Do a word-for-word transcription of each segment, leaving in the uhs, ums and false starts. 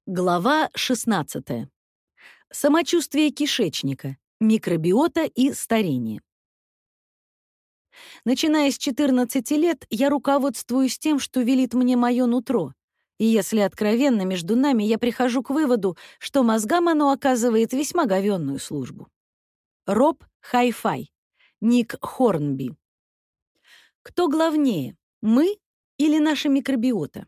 Глава шестнадцатая. Самочувствие кишечника, микробиота и старение. Начиная с четырнадцати лет, я руководствуюсь тем, что велит мне мое нутро. И если откровенно между нами, я прихожу к выводу, что мозгам оно оказывает весьма говенную службу. Роб Хай-Фай, Ник Хорнби. Кто главнее, мы или наша микробиота?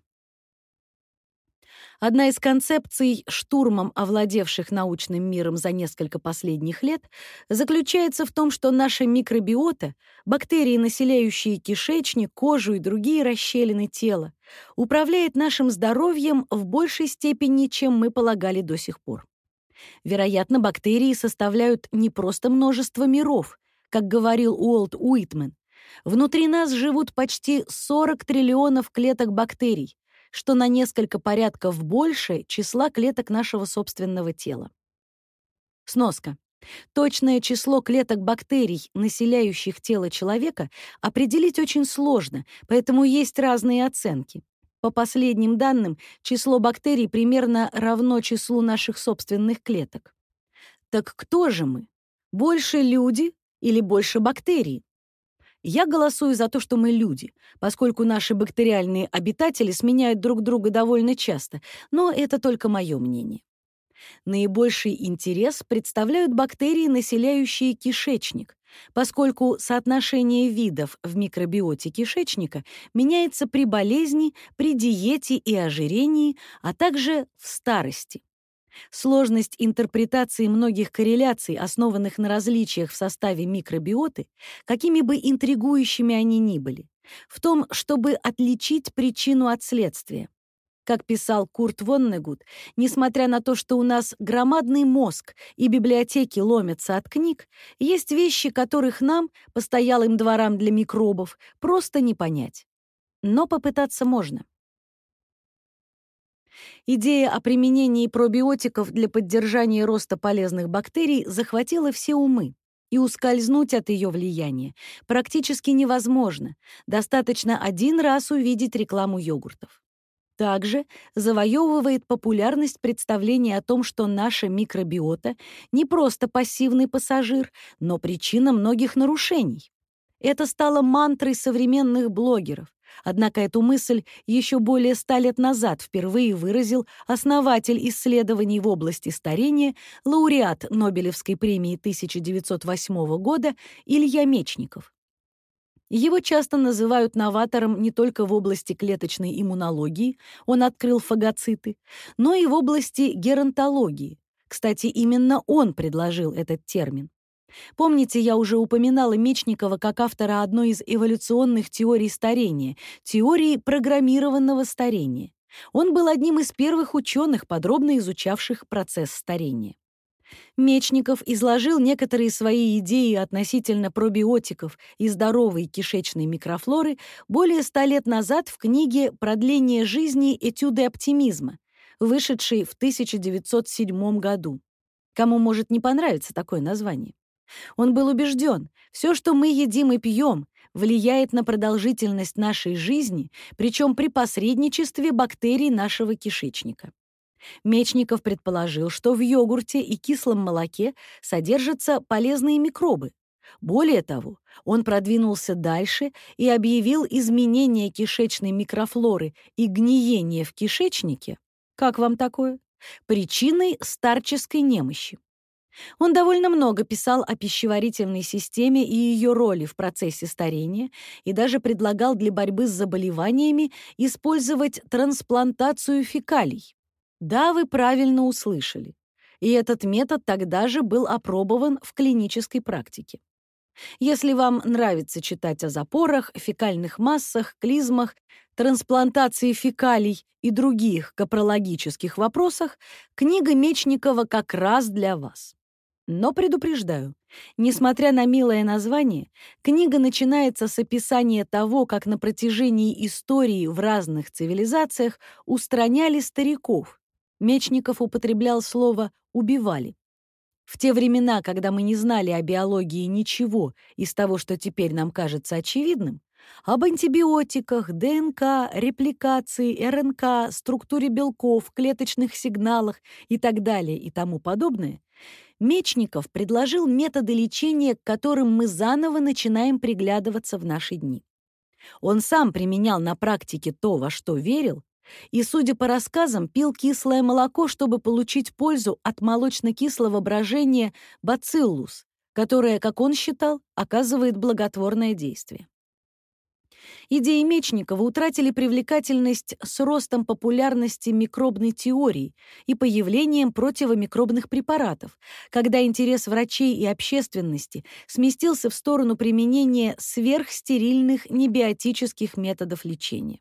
Одна из концепций, штурмом овладевших научным миром за несколько последних лет, заключается в том, что наша микробиота, бактерии, населяющие кишечник, кожу и другие расщелины тела, управляет нашим здоровьем в большей степени, чем мы полагали до сих пор. Вероятно, бактерии составляют не просто множество миров, как говорил Уолт Уитмен. Внутри нас живут почти сорок триллионов клеток бактерий, что на несколько порядков больше числа клеток нашего собственного тела. Сноска. Точное число клеток бактерий, населяющих тело человека, определить очень сложно, поэтому есть разные оценки. По последним данным, число бактерий примерно равно числу наших собственных клеток. Так кто же мы? Больше люди или больше бактерий? Я голосую за то, что мы люди, поскольку наши бактериальные обитатели сменяют друг друга довольно часто, но это только мое мнение. Наибольший интерес представляют бактерии, населяющие кишечник, поскольку соотношение видов в микробиоте кишечника меняется при болезни, при диете и ожирении, а также в старости. Сложность интерпретации многих корреляций, основанных на различиях в составе микробиоты, какими бы интригующими они ни были, в том, чтобы отличить причину от следствия. Как писал Курт Воннегут, несмотря на то, что у нас громадный мозг и библиотеки ломятся от книг, есть вещи, которых нам, постоялым дворам для микробов, просто не понять. Но попытаться можно. Идея о применении пробиотиков для поддержания роста полезных бактерий захватила все умы, и ускользнуть от ее влияния практически невозможно, достаточно один раз увидеть рекламу йогуртов. Также завоевывает популярность представление о том, что наша микробиота не просто пассивный пассажир, но причина многих нарушений. Это стало мантрой современных блогеров. Однако эту мысль еще более ста лет назад впервые выразил основатель исследований в области старения, лауреат Нобелевской премии тысяча девятьсот восьмого года Илья Мечников. Его часто называют новатором не только в области клеточной иммунологии, он открыл фагоциты, но и в области геронтологии. Кстати, именно он предложил этот термин. Помните, я уже упоминала Мечникова как автора одной из эволюционных теорий старения, теории программированного старения. Он был одним из первых ученых, подробно изучавших процесс старения. Мечников изложил некоторые свои идеи относительно пробиотиков и здоровой кишечной микрофлоры более ста лет назад в книге «Продление жизни. Этюды оптимизма», вышедшей в тысяча девятьсот седьмом году. Кому может не понравиться такое название? Он был убежден, все, что мы едим и пьем, влияет на продолжительность нашей жизни, причем при посредничестве бактерий нашего кишечника. Мечников предположил, что в йогурте и кислом молоке содержатся полезные микробы. Более того, он продвинулся дальше и объявил изменение кишечной микрофлоры и гниение в кишечнике, как вам такое, причиной старческой немощи. Он довольно много писал о пищеварительной системе и ее роли в процессе старения и даже предлагал для борьбы с заболеваниями использовать трансплантацию фекалий. Да, вы правильно услышали. И этот метод тогда же был опробован в клинической практике. Если вам нравится читать о запорах, фекальных массах, клизмах, трансплантации фекалий и других капрологических вопросах, книга Мечникова как раз для вас. Но предупреждаю, несмотря на милое название, книга начинается с описания того, как на протяжении истории в разных цивилизациях устраняли стариков. Мечников употреблял слово «убивали». В те времена, когда мы не знали о биологии ничего из того, что теперь нам кажется очевидным, Об антибиотиках, ДНК, репликации, РНК, структуре белков, клеточных сигналах и так далее и тому подобное, Мечников предложил методы лечения, к которым мы заново начинаем приглядываться в наши дни. Он сам применял на практике то, во что верил, и, судя по рассказам, пил кислое молоко, чтобы получить пользу от молочно-кислого брожения бациллус, которое, как он считал, оказывает благотворное действие. Идеи Мечникова утратили привлекательность с ростом популярности микробной теории и появлением противомикробных препаратов, когда интерес врачей и общественности сместился в сторону применения сверхстерильных небиотических методов лечения.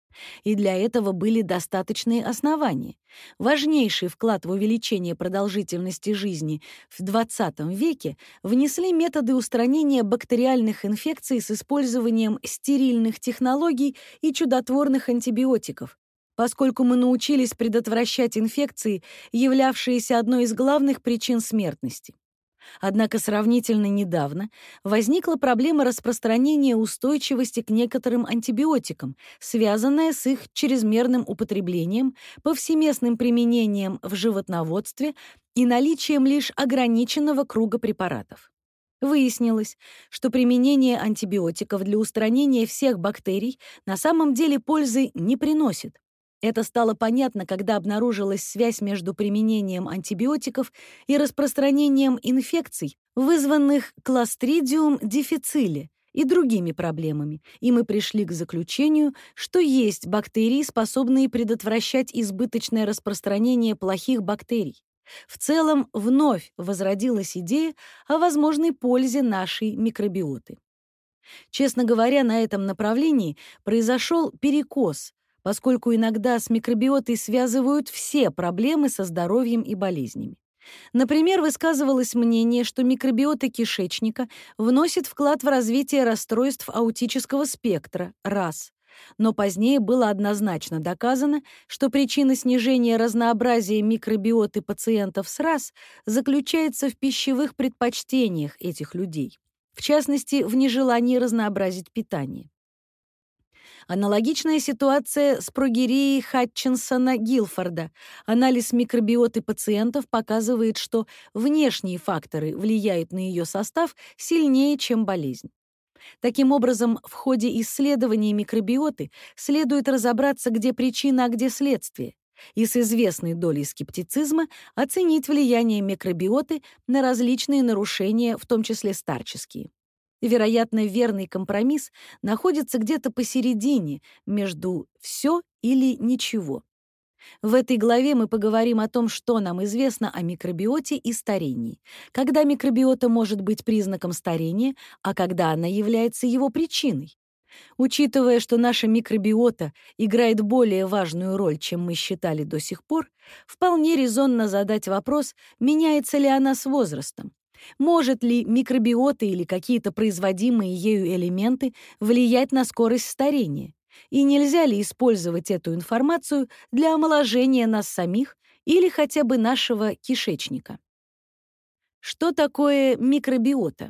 И для этого были достаточные основания. Важнейший вклад в увеличение продолжительности жизни в двадцатом веке внесли методы устранения бактериальных инфекций с использованием стерильных технологий и чудотворных антибиотиков, поскольку мы научились предотвращать инфекции, являвшиеся одной из главных причин смертности. Однако сравнительно недавно возникла проблема распространения устойчивости к некоторым антибиотикам, связанная с их чрезмерным употреблением, повсеместным применением в животноводстве и наличием лишь ограниченного круга препаратов. Выяснилось, что применение антибиотиков для устранения всех бактерий на самом деле пользы не приносит. Это стало понятно, когда обнаружилась связь между применением антибиотиков и распространением инфекций, вызванных Clostridium difficile и другими проблемами, и мы пришли к заключению, что есть бактерии, способные предотвращать избыточное распространение плохих бактерий. В целом, вновь возродилась идея о возможной пользе нашей микробиоты. Честно говоря, на этом направлении произошел перекос, поскольку иногда с микробиотой связывают все проблемы со здоровьем и болезнями. Например, высказывалось мнение, что микробиота кишечника вносит вклад в развитие расстройств аутического спектра, РАС. Но позднее было однозначно доказано, что причина снижения разнообразия микробиоты пациентов с РАС заключается в пищевых предпочтениях этих людей, в частности, в нежелании разнообразить питание. Аналогичная ситуация с прогерией Хатчинсона-Гилфорда. Анализ микробиоты пациентов показывает, что внешние факторы влияют на ее состав сильнее, чем болезнь. Таким образом, в ходе исследования микробиоты следует разобраться, где причина, а где следствие, и с известной долей скептицизма оценить влияние микробиоты на различные нарушения, в том числе старческие. Вероятно, верный компромисс находится где-то посередине между «все» или «ничего». В этой главе мы поговорим о том, что нам известно о микробиоте и старении, когда микробиота может быть признаком старения, а когда она является его причиной. Учитывая, что наша микробиота играет более важную роль, чем мы считали до сих пор, вполне резонно задать вопрос, меняется ли она с возрастом. Может ли микробиота или какие-то производимые ею элементы влиять на скорость старения? И нельзя ли использовать эту информацию для омоложения нас самих или хотя бы нашего кишечника? Что такое микробиота?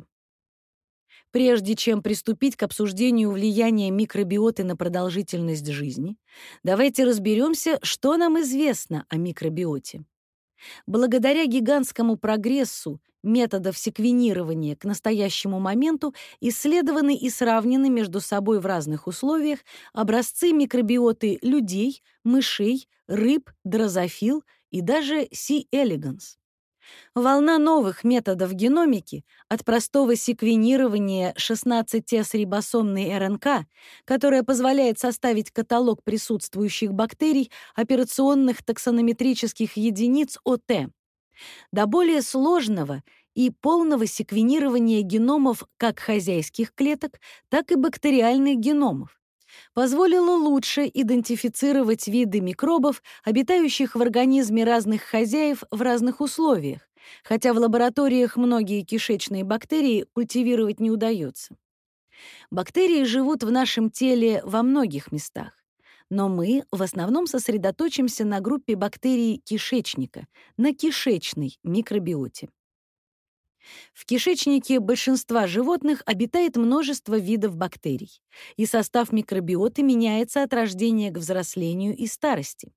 Прежде чем приступить к обсуждению влияния микробиоты на продолжительность жизни, давайте разберемся, что нам известно о микробиоте. Благодаря гигантскому прогрессу методов секвенирования к настоящему моменту исследованы и сравнены между собой в разных условиях образцы микробиоты людей, мышей, рыб, дрозофил и даже C. elegans. Волна новых методов геномики от простого секвенирования шестнадцати-эс-рибосомной РНК, которая позволяет составить каталог присутствующих бактерий операционных таксонометрических единиц ОТ, до более сложного и полного секвенирования геномов как хозяйских клеток, так и бактериальных геномов, позволило лучше идентифицировать виды микробов, обитающих в организме разных хозяев в разных условиях, хотя в лабораториях многие кишечные бактерии культивировать не удается. Бактерии живут в нашем теле во многих местах, но мы в основном сосредоточимся на группе бактерий кишечника, на кишечной микробиоте. В кишечнике большинства животных обитает множество видов бактерий, и состав микробиоты меняется от рождения к взрослению и старости.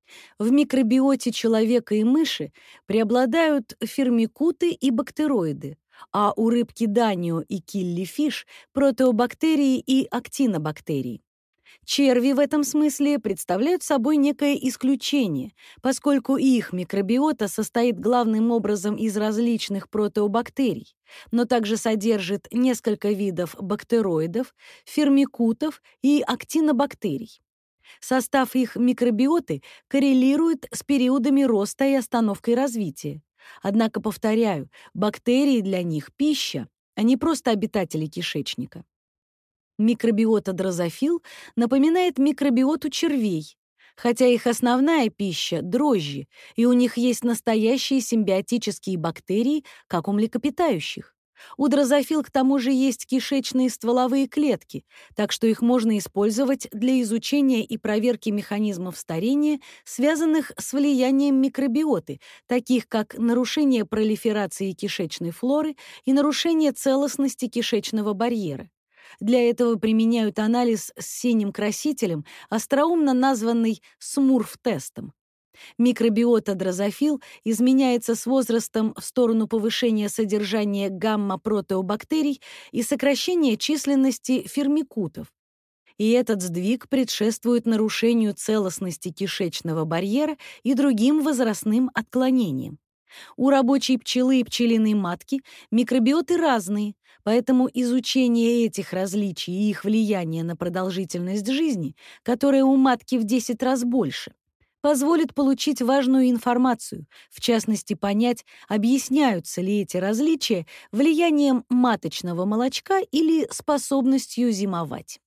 В микробиоте человека и мыши преобладают фирмикуты и бактероиды, а у рыбки данио и киллифиш — протеобактерии и актинобактерии. Черви в этом смысле представляют собой некое исключение, поскольку их микробиота состоит главным образом из различных протеобактерий, но также содержит несколько видов бактероидов, фирмикутов и актинобактерий. Состав их микробиоты коррелирует с периодами роста и остановкой развития. Однако, повторяю, бактерии для них — пища, а не просто обитатели кишечника. Микробиота дрозофил напоминает микробиоту червей, хотя их основная пища — дрожжи, и у них есть настоящие симбиотические бактерии, как у млекопитающих. У дрозофил к тому же есть кишечные стволовые клетки, так что их можно использовать для изучения и проверки механизмов старения, связанных с влиянием микробиоты, таких как нарушение пролиферации кишечной флоры и нарушение целостности кишечного барьера. Для этого применяют анализ с синим красителем, остроумно названный смурф-тестом. Микробиота дрозофил изменяется с возрастом в сторону повышения содержания гамма-протеобактерий и сокращения численности фирмикутов. И этот сдвиг предшествует нарушению целостности кишечного барьера и другим возрастным отклонениям. У рабочей пчелы и пчелиной матки микробиоты разные, поэтому изучение этих различий и их влияния на продолжительность жизни, которая у матки в десять раз больше, позволит получить важную информацию, в частности, понять, объясняются ли эти различия влиянием маточного молочка или способностью зимовать.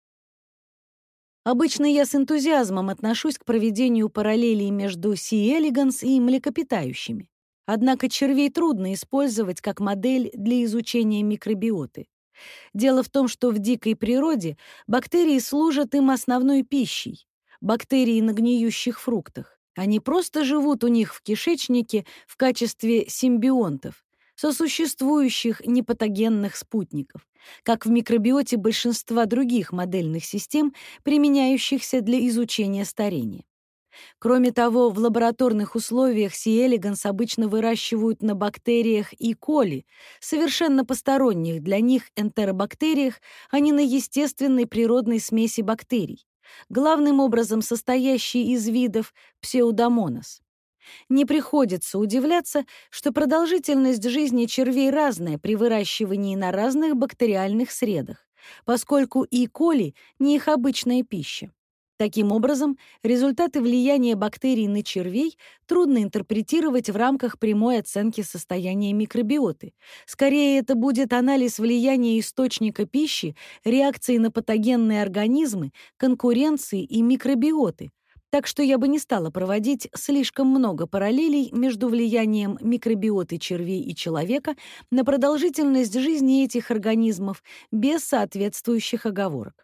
Обычно я с энтузиазмом отношусь к проведению параллелей между си. элеганс и млекопитающими. Однако червей трудно использовать как модель для изучения микробиоты. Дело в том, что в дикой природе бактерии служат им основной пищей. Бактерии на гниющих фруктах. Они просто живут у них в кишечнике в качестве симбионтов, сосуществующих непатогенных спутников, как в микробиоте большинства других модельных систем, применяющихся для изучения старения. Кроме того, в лабораторных условиях си. элеганс обычно выращивают на бактериях и коли, совершенно посторонних для них энтеробактериях, а не на естественной природной смеси бактерий, главным образом состоящей из видов псеудомонас. Не приходится удивляться, что продолжительность жизни червей разная при выращивании на разных бактериальных средах, поскольку и. коли не их обычная пища. Таким образом, результаты влияния бактерий на червей трудно интерпретировать в рамках прямой оценки состояния микробиоты. Скорее, это будет анализ влияния источника пищи, реакции на патогенные организмы, конкуренции и микробиоты. Так что я бы не стала проводить слишком много параллелей между влиянием микробиоты червей и человека на продолжительность жизни этих организмов без соответствующих оговорок.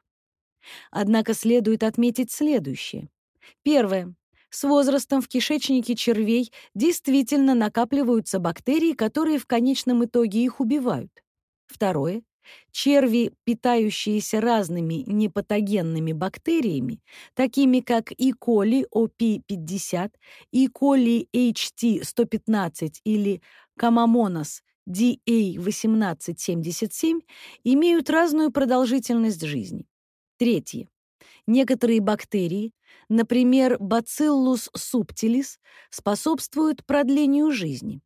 Однако следует отметить следующее. Первое. С возрастом в кишечнике червей действительно накапливаются бактерии, которые в конечном итоге их убивают. Второе. Черви, питающиеся разными непатогенными бактериями, такими как и. коли о пи пятьдесят, и. коли эйч ти сто пятнадцать или Камамонас ди эй восемнадцать семьдесят семь, имеют разную продолжительность жизни. Третье. Некоторые бактерии, например, Bacillus subtilis, способствуют продлению жизни.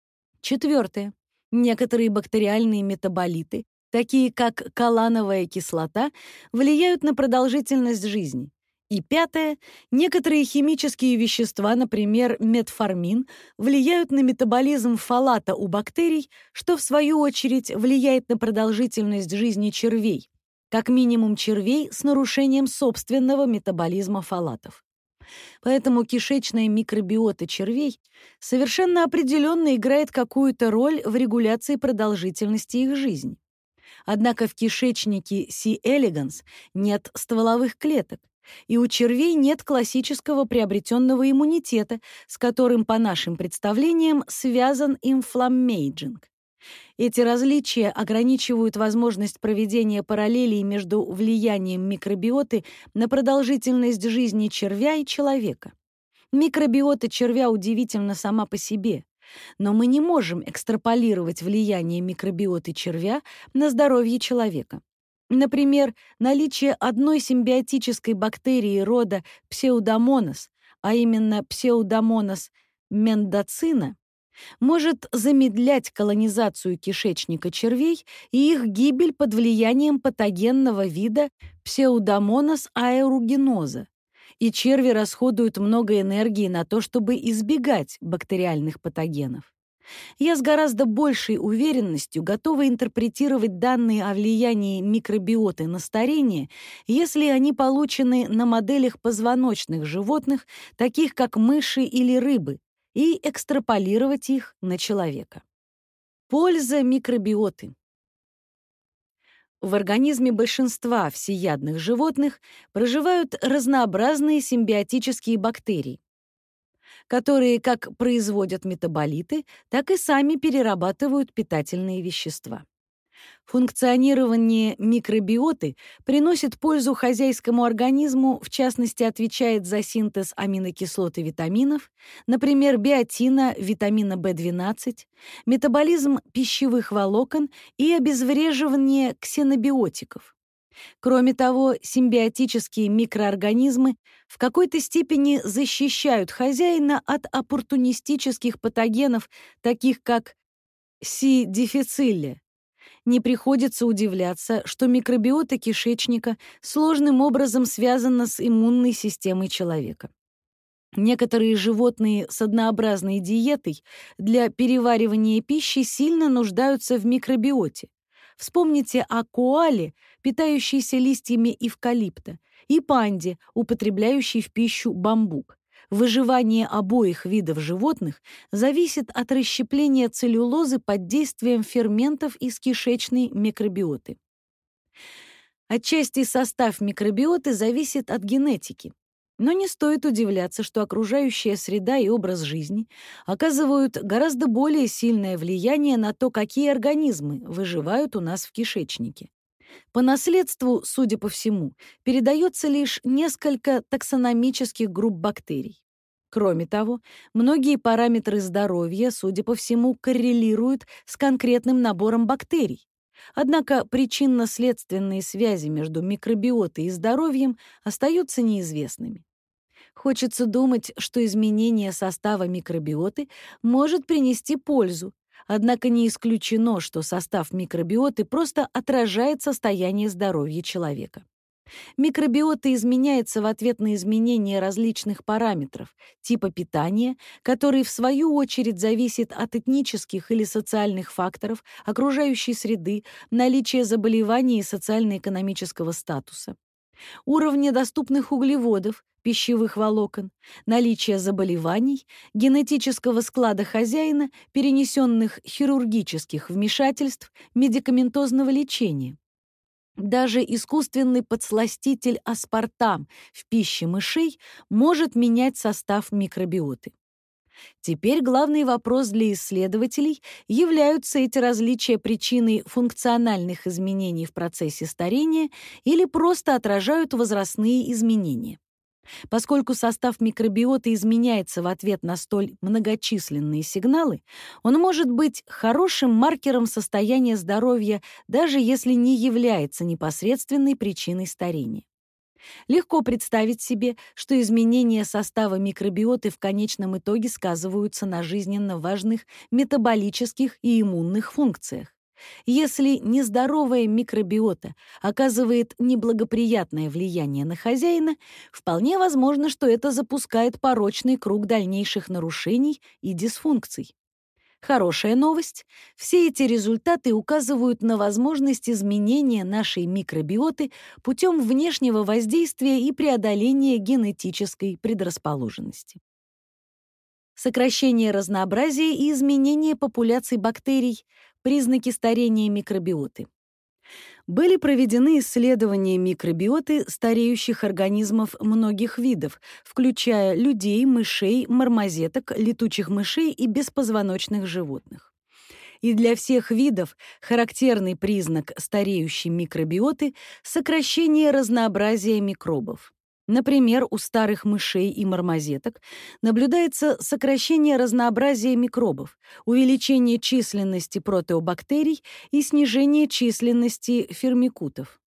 Четвертое. Некоторые бактериальные метаболиты, такие как калановая кислота, влияют на продолжительность жизни. И пятое. Некоторые химические вещества, например, метформин, влияют на метаболизм фолата у бактерий, что, в свою очередь, влияет на продолжительность жизни червей, как минимум червей с нарушением собственного метаболизма фолатов. Поэтому кишечная микробиота червей совершенно определенно играет какую-то роль в регуляции продолжительности их жизни. Однако в кишечнике си. элеганс нет стволовых клеток, и у червей нет классического приобретенного иммунитета, с которым, по нашим представлениям, связан инфламмейджинг. Эти различия ограничивают возможность проведения параллелей между влиянием микробиоты на продолжительность жизни червя и человека. Микробиота червя удивительна сама по себе, но мы не можем экстраполировать влияние микробиоты червя на здоровье человека. Например, наличие одной симбиотической бактерии рода Pseudomonas, а именно Pseudomonas mendocina, может замедлять колонизацию кишечника червей и их гибель под влиянием патогенного вида Pseudomonas aeruginosa. И черви расходуют много энергии на то, чтобы избегать бактериальных патогенов. Я с гораздо большей уверенностью готова интерпретировать данные о влиянии микробиоты на старение, если они получены на моделях позвоночных животных, таких как мыши или рыбы, и экстраполировать их на человека. Польза микробиоты. В организме большинства всеядных животных проживают разнообразные симбиотические бактерии, которые как производят метаболиты, так и сами перерабатывают питательные вещества. Функционирование микробиоты приносит пользу хозяйскому организму, в частности, отвечает за синтез аминокислот и витаминов, например, биотина, витамина бэ двенадцать, метаболизм пищевых волокон и обезвреживание ксенобиотиков. Кроме того, симбиотические микроорганизмы в какой-то степени защищают хозяина от оппортунистических патогенов, таких как Си. difficile. Не приходится удивляться, что микробиота кишечника сложным образом связана с иммунной системой человека. Некоторые животные с однообразной диетой для переваривания пищи сильно нуждаются в микробиоте. Вспомните о коале, питающейся листьями эвкалипта, и панде, употребляющей в пищу бамбук. Выживание обоих видов животных зависит от расщепления целлюлозы под действием ферментов из кишечной микробиоты. Отчасти состав микробиоты зависит от генетики, но не стоит удивляться, что окружающая среда и образ жизни оказывают гораздо более сильное влияние на то, какие организмы выживают у нас в кишечнике. По наследству, судя по всему, передается лишь несколько таксономических групп бактерий. Кроме того, многие параметры здоровья, судя по всему, коррелируют с конкретным набором бактерий. Однако причинно-следственные связи между микробиотой и здоровьем остаются неизвестными. Хочется думать, что изменение состава микробиоты может принести пользу, однако не исключено, что состав микробиоты просто отражает состояние здоровья человека. Микробиота изменяется в ответ на изменения различных параметров типа питания, который, в свою очередь, зависит от этнических или социальных факторов, окружающей среды, наличия заболеваний и социально-экономического статуса, уровня доступных углеводов, пищевых волокон, наличия заболеваний, генетического склада хозяина, перенесенных хирургических вмешательств, медикаментозного лечения. Даже искусственный подсластитель аспартам в пище мышей может менять состав микробиоты. Теперь главный вопрос для исследователей: являются эти различия причиной функциональных изменений в процессе старения или просто отражают возрастные изменения? Поскольку состав микробиоты изменяется в ответ на столь многочисленные сигналы, он может быть хорошим маркером состояния здоровья, даже если не является непосредственной причиной старения. Легко представить себе, что изменения состава микробиоты в конечном итоге сказываются на жизненно важных метаболических и иммунных функциях. Если нездоровая микробиота оказывает неблагоприятное влияние на хозяина, вполне возможно, что это запускает порочный круг дальнейших нарушений и дисфункций. Хорошая новость: все эти результаты указывают на возможность изменения нашей микробиоты путем внешнего воздействия и преодоления генетической предрасположенности. Сокращение разнообразия и изменение популяций бактерий — признаки старения микробиоты. Были проведены исследования микробиоты стареющих организмов многих видов, включая людей, мышей, мармозеток, летучих мышей и беспозвоночных животных. И для всех видов характерный признак стареющей микробиоты — сокращение разнообразия микробов. Например, у старых мышей и мармозеток наблюдается сокращение разнообразия микробов, увеличение численности протеобактерий и снижение численности фермикутов.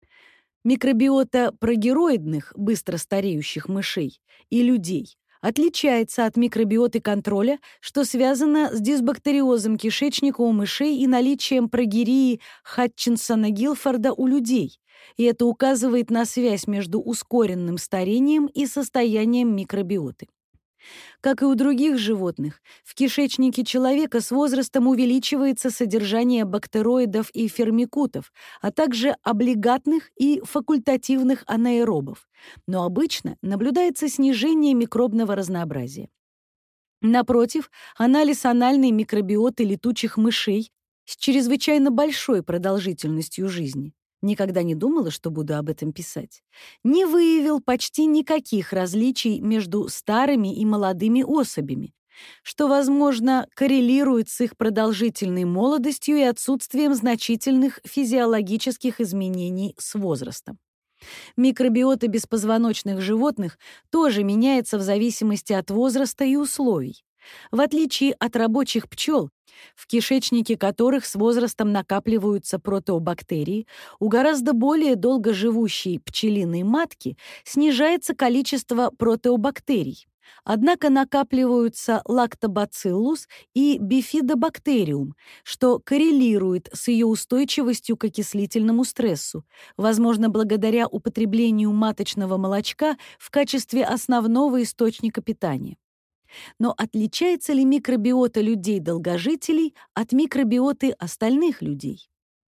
Микробиота прогероидных, быстро стареющих мышей и людей отличается от микробиоты контроля, что связано с дисбактериозом кишечника у мышей и наличием прогерии Хатчинсона-Гилфорда у людей, и это указывает на связь между ускоренным старением и состоянием микробиоты. Как и у других животных, в кишечнике человека с возрастом увеличивается содержание бактероидов и фермикутов, а также облигатных и факультативных анаэробов, но обычно наблюдается снижение микробного разнообразия. Напротив, анализ анальной микробиоты летучих мышей с чрезвычайно большой продолжительностью жизни — никогда не думала, что буду об этом писать, не выявил почти никаких различий между старыми и молодыми особями, что, возможно, коррелирует с их продолжительной молодостью и отсутствием значительных физиологических изменений с возрастом. Микробиота беспозвоночных животных тоже меняется в зависимости от возраста и условий. В отличие от рабочих пчел, в кишечнике которых с возрастом накапливаются протеобактерии, у гораздо более долгоживущей пчелиной матки снижается количество протеобактерий. Однако накапливаются лактобациллус и бифидобактериум, что коррелирует с ее устойчивостью к окислительному стрессу, возможно, благодаря употреблению маточного молочка в качестве основного источника питания. Но отличается ли микробиота людей-долгожителей от микробиоты остальных людей?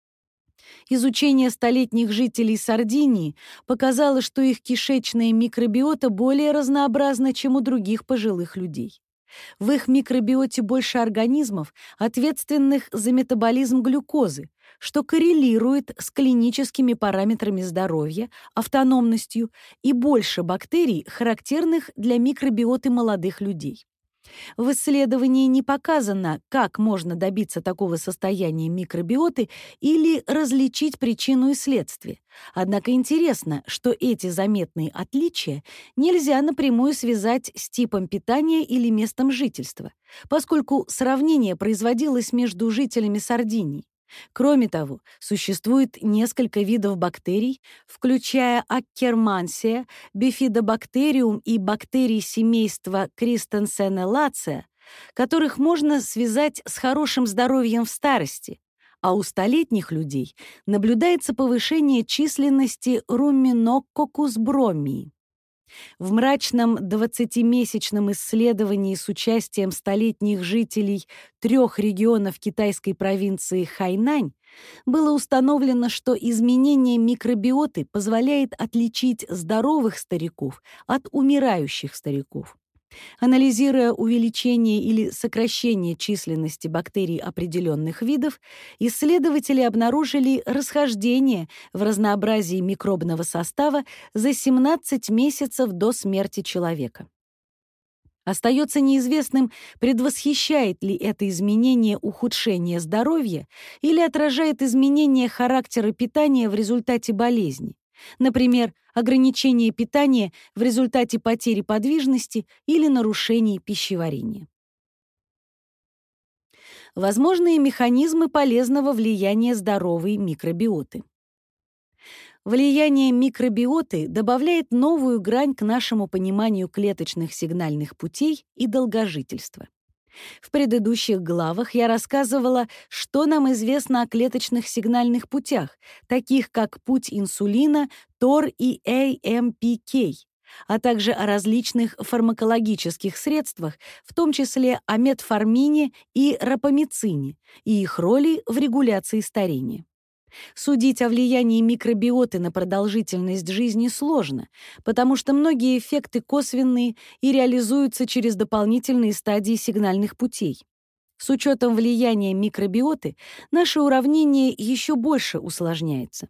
Изучение столетних жителей Сардинии показало, что их кишечная микробиота более разнообразна, чем у других пожилых людей. В их микробиоте больше организмов, ответственных за метаболизм глюкозы, что коррелирует с клиническими параметрами здоровья, автономностью, и больше бактерий, характерных для микробиоты молодых людей. В исследовании не показано, как можно добиться такого состояния микробиоты или различить причину и следствие. Однако интересно, что эти заметные отличия нельзя напрямую связать с типом питания или местом жительства, поскольку сравнение производилось между жителями Сардинии. Кроме того, существует несколько видов бактерий, включая Аккермансия, бифидобактериум и бактерии семейства Кристенсенелацea, которых можно связать с хорошим здоровьем в старости, а у столетних людей наблюдается повышение численности руминококкус бромии. В мрачном двадцатимесячном исследовании с участием столетних жителей трех регионов китайской провинции Хайнань было установлено, что изменение микробиоты позволяет отличить здоровых стариков от умирающих стариков. Анализируя увеличение или сокращение численности бактерий определенных видов, исследователи обнаружили расхождение в разнообразии микробного состава за семнадцать месяцев до смерти человека. Остается неизвестным, предвосхищает ли это изменение ухудшение здоровья или отражает изменение характера питания в результате болезни. Например, ограничение питания в результате потери подвижности или нарушений пищеварения. Возможные механизмы полезного влияния здоровой микробиоты. Влияние микробиоты добавляет новую грань к нашему пониманию клеточных сигнальных путей и долгожительства. В предыдущих главах я рассказывала, что нам известно о клеточных сигнальных путях, таких как путь инсулина, тор и эй эм пи кей, а также о различных фармакологических средствах, в том числе о метформине и рапамицине, и их роли в регуляции старения. Судить о влиянии микробиоты на продолжительность жизни сложно, потому что многие эффекты косвенные и реализуются через дополнительные стадии сигнальных путей. С учетом влияния микробиоты наше уравнение еще больше усложняется.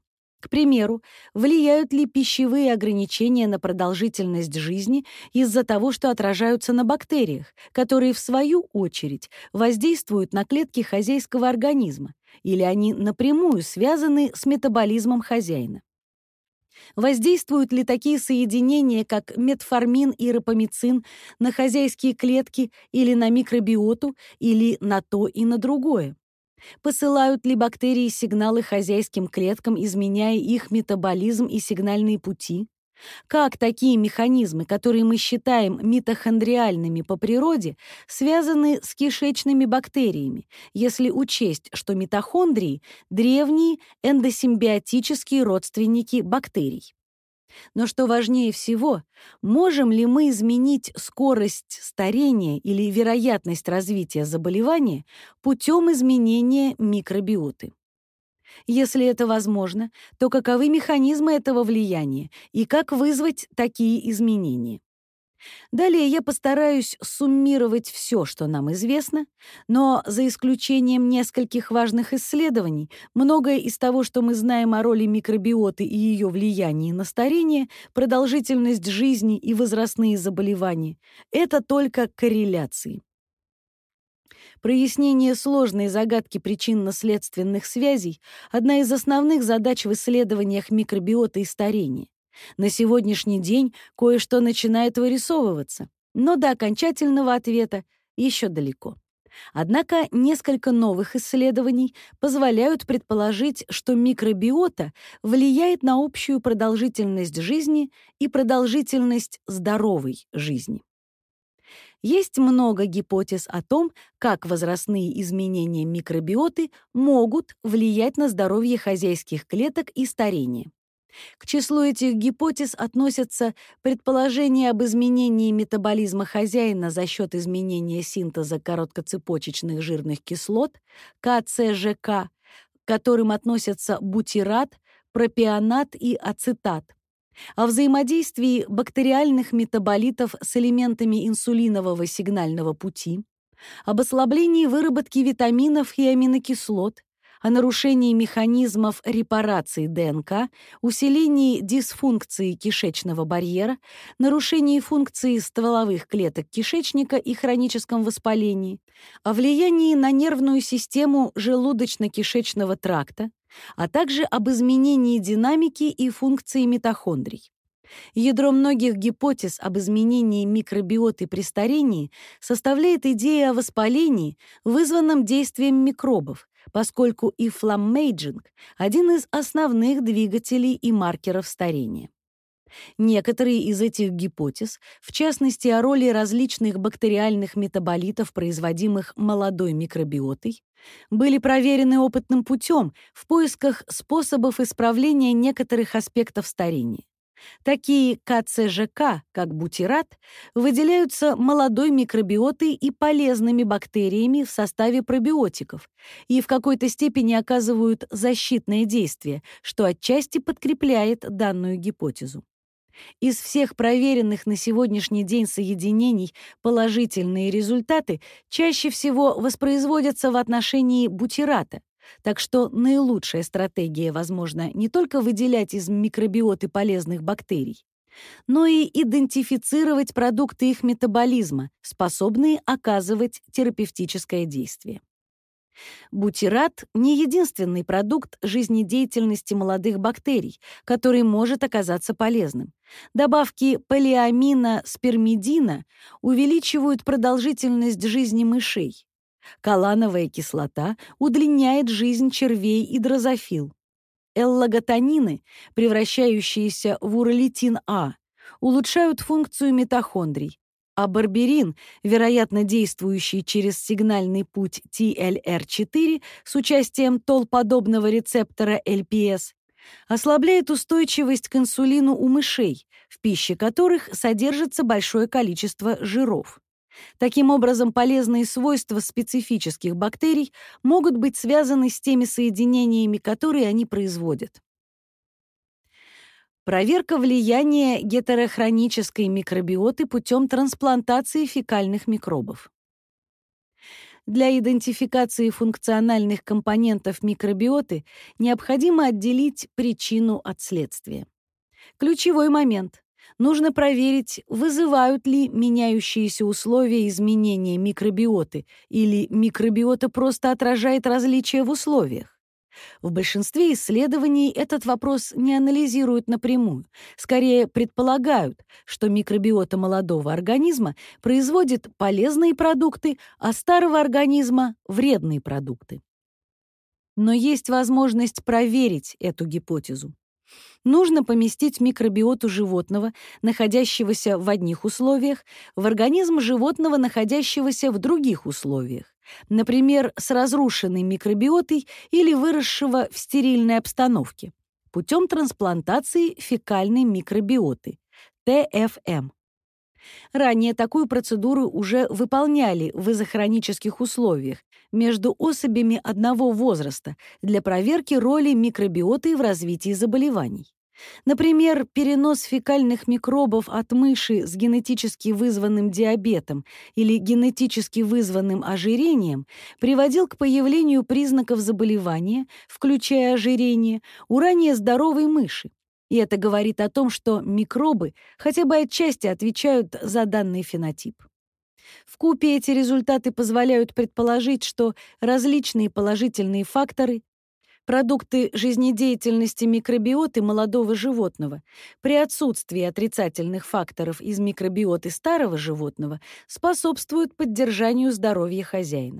К примеру, влияют ли пищевые ограничения на продолжительность жизни из-за того, что отражаются на бактериях, которые, в свою очередь, воздействуют на клетки хозяйского организма, или они напрямую связаны с метаболизмом хозяина? Воздействуют ли такие соединения, как метформин и рапамицин, на хозяйские клетки или на микробиоту, или на то и на другое? Посылают ли бактерии сигналы хозяйским клеткам, изменяя их метаболизм и сигнальные пути? Как такие механизмы, которые мы считаем митохондриальными по природе, связаны с кишечными бактериями, если учесть, что митохондрии — древние эндосимбиотические родственники бактерий? Но что важнее всего, можем ли мы изменить скорость старения или вероятность развития заболевания путем изменения микробиоты? Если это возможно, то каковы механизмы этого влияния и как вызвать такие изменения? Далее я постараюсь суммировать все, что нам известно, но за исключением нескольких важных исследований, многое из того, что мы знаем о роли микробиоты и ее влиянии на старение, продолжительность жизни и возрастные заболевания, это только корреляции. Прояснение сложной загадки причинно-следственных связей — одна из основных задач в исследованиях микробиоты и старения. На сегодняшний день кое-что начинает вырисовываться, но до окончательного ответа еще далеко. Однако несколько новых исследований позволяют предположить, что микробиота влияет на общую продолжительность жизни и продолжительность здоровой жизни. Есть много гипотез о том, как возрастные изменения микробиоты могут влиять на здоровье хозяйских клеток и старение. К числу этих гипотез относятся предположения об изменении метаболизма хозяина за счет изменения синтеза короткоцепочечных жирных кислот, ка це жэ ка, к которым относятся бутират, пропионат и ацетат, о взаимодействии бактериальных метаболитов с элементами инсулинового сигнального пути, об ослаблении выработки витаминов и аминокислот, о нарушении механизмов репарации дэ эн ка, усилении дисфункции кишечного барьера, нарушении функции стволовых клеток кишечника и хроническом воспалении, о влиянии на нервную систему желудочно-кишечного тракта, а также об изменении динамики и функции митохондрий. Ядро многих гипотез об изменении микробиоты при старении составляет идея о воспалении, вызванном действием микробов, поскольку инфламмейджинг — один из основных двигателей и маркеров старения. Некоторые из этих гипотез, в частности о роли различных бактериальных метаболитов, производимых молодой микробиотой, были проверены опытным путем в поисках способов исправления некоторых аспектов старения. Такие ка це жэ ка, как бутират, выделяются молодой микробиотой и полезными бактериями в составе пробиотиков и в какой-то степени оказывают защитное действие, что отчасти подкрепляет данную гипотезу. Из всех проверенных на сегодняшний день соединений положительные результаты чаще всего воспроизводятся в отношении бутирата, так что наилучшая стратегия, возможно, не только выделять из микробиоты полезных бактерий, но и идентифицировать продукты их метаболизма, способные оказывать терапевтическое действие. Бутират — не единственный продукт жизнедеятельности молодых бактерий, который может оказаться полезным. Добавки полиамина спермидина увеличивают продолжительность жизни мышей. Калановая кислота удлиняет жизнь червей и дрозофил. Эллаготанины, превращающиеся в уролитин А, улучшают функцию митохондрий, а барберин, вероятно действующий через сигнальный путь ти эл эр четыре с участием толподобного рецептора эл пи эс, ослабляет устойчивость к инсулину у мышей, в пище которых содержится большое количество жиров. Таким образом, полезные свойства специфических бактерий могут быть связаны с теми соединениями, которые они производят. Проверка влияния гетерохронической микробиоты путем трансплантации фекальных микробов. Для идентификации функциональных компонентов микробиоты необходимо отделить причину от следствия. Ключевой момент. Нужно проверить, вызывают ли меняющиеся условия изменения микробиоты или микробиота просто отражает различия в условиях. В большинстве исследований этот вопрос не анализируют напрямую, скорее предполагают, что микробиота молодого организма производит полезные продукты, а старого организма — вредные продукты. Но есть возможность проверить эту гипотезу. Нужно поместить микробиоту животного, находящегося в одних условиях, в организм животного, находящегося в других условиях. Например, с разрушенной микробиотой или выросшего в стерильной обстановке, путем трансплантации фекальной микробиоты, тэ эф эм. Ранее такую процедуру уже выполняли в изохронических условиях между особями одного возраста для проверки роли микробиоты в развитии заболеваний. Например, перенос фекальных микробов от мыши с генетически вызванным диабетом или генетически вызванным ожирением приводил к появлению признаков заболевания, включая ожирение, у ранее здоровой мыши. И это говорит о том, что микробы хотя бы отчасти отвечают за данный фенотип. Вкупе эти результаты позволяют предположить, что различные положительные факторы, продукты жизнедеятельности микробиоты молодого животного, при отсутствии отрицательных факторов из микробиоты старого животного способствуют поддержанию здоровья хозяина.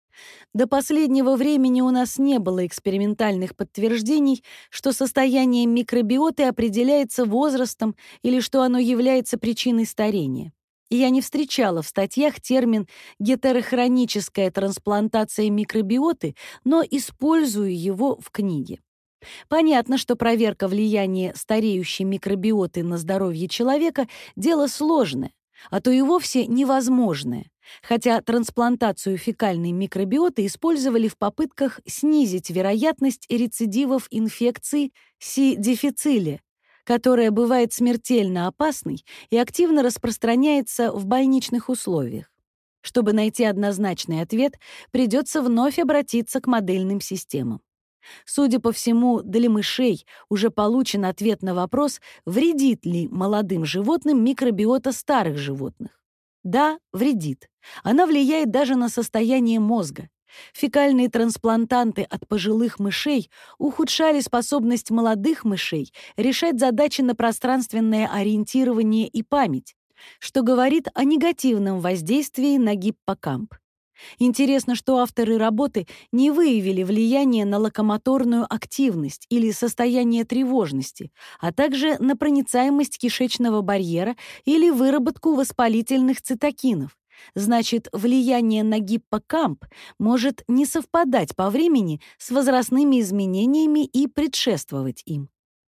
До последнего времени у нас не было экспериментальных подтверждений, что состояние микробиоты определяется возрастом или что оно является причиной старения. И я не встречала в статьях термин «гетерохроническая трансплантация микробиоты», но использую его в книге. Понятно, что проверка влияния стареющей микробиоты на здоровье человека — дело сложное, а то и вовсе невозможное, хотя трансплантацию фекальной микробиоты использовали в попытках снизить вероятность рецидивов инфекции Си диффициле, которая бывает смертельно опасной и активно распространяется в больничных условиях. Чтобы найти однозначный ответ, придется вновь обратиться к модельным системам. Судя по всему, для мышей уже получен ответ на вопрос, вредит ли молодым животным микробиота старых животных. Да, вредит. Она влияет даже на состояние мозга. Фекальные трансплантанты от пожилых мышей ухудшали способность молодых мышей решать задачи на пространственное ориентирование и память, что говорит о негативном воздействии на гиппокамп. Интересно, что авторы работы не выявили влияние на локомоторную активность или состояние тревожности, а также на проницаемость кишечного барьера или выработку воспалительных цитокинов. Значит, влияние на гиппокамп может не совпадать по времени с возрастными изменениями и предшествовать им.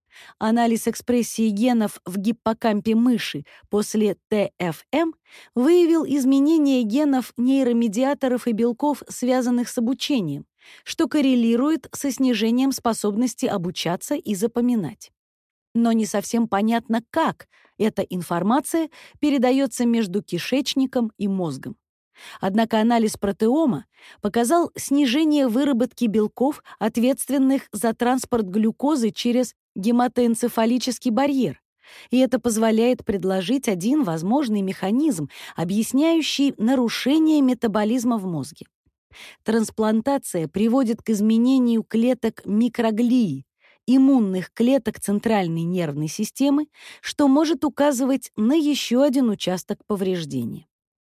Анализ экспрессии генов в гиппокампе мыши после тэ эф эм выявил изменения генов нейромедиаторов и белков, связанных с обучением, что коррелирует со снижением способности обучаться и запоминать. Но не совсем понятно, как эта информация передается между кишечником и мозгом. Однако анализ протеома показал снижение выработки белков, ответственных за транспорт глюкозы через гематоэнцефалический барьер, и это позволяет предложить один возможный механизм, объясняющий нарушение метаболизма в мозге. Трансплантация приводит к изменению клеток микроглии, иммунных клеток центральной нервной системы, что может указывать на еще один участок повреждения.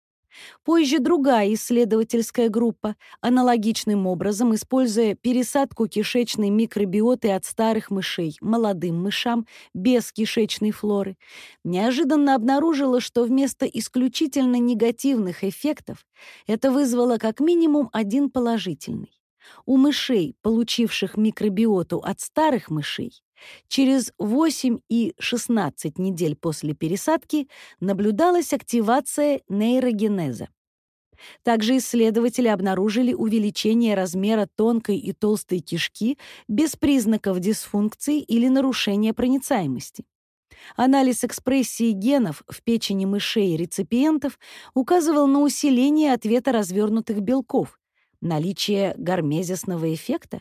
Позже другая исследовательская группа, аналогичным образом, используя пересадку кишечной микробиоты от старых мышей молодым мышам без кишечной флоры, неожиданно обнаружила, что вместо исключительно негативных эффектов это вызвало как минимум один положительный. У мышей, получивших микробиоту от старых мышей, через восемь и шестнадцать недель после пересадки наблюдалась активация нейрогенеза. Также исследователи обнаружили увеличение размера тонкой и толстой кишки без признаков дисфункции или нарушения проницаемости. Анализ экспрессии генов в печени мышей и реципиентов указывал на усиление ответа развернутых белков, наличие гормезисного эффекта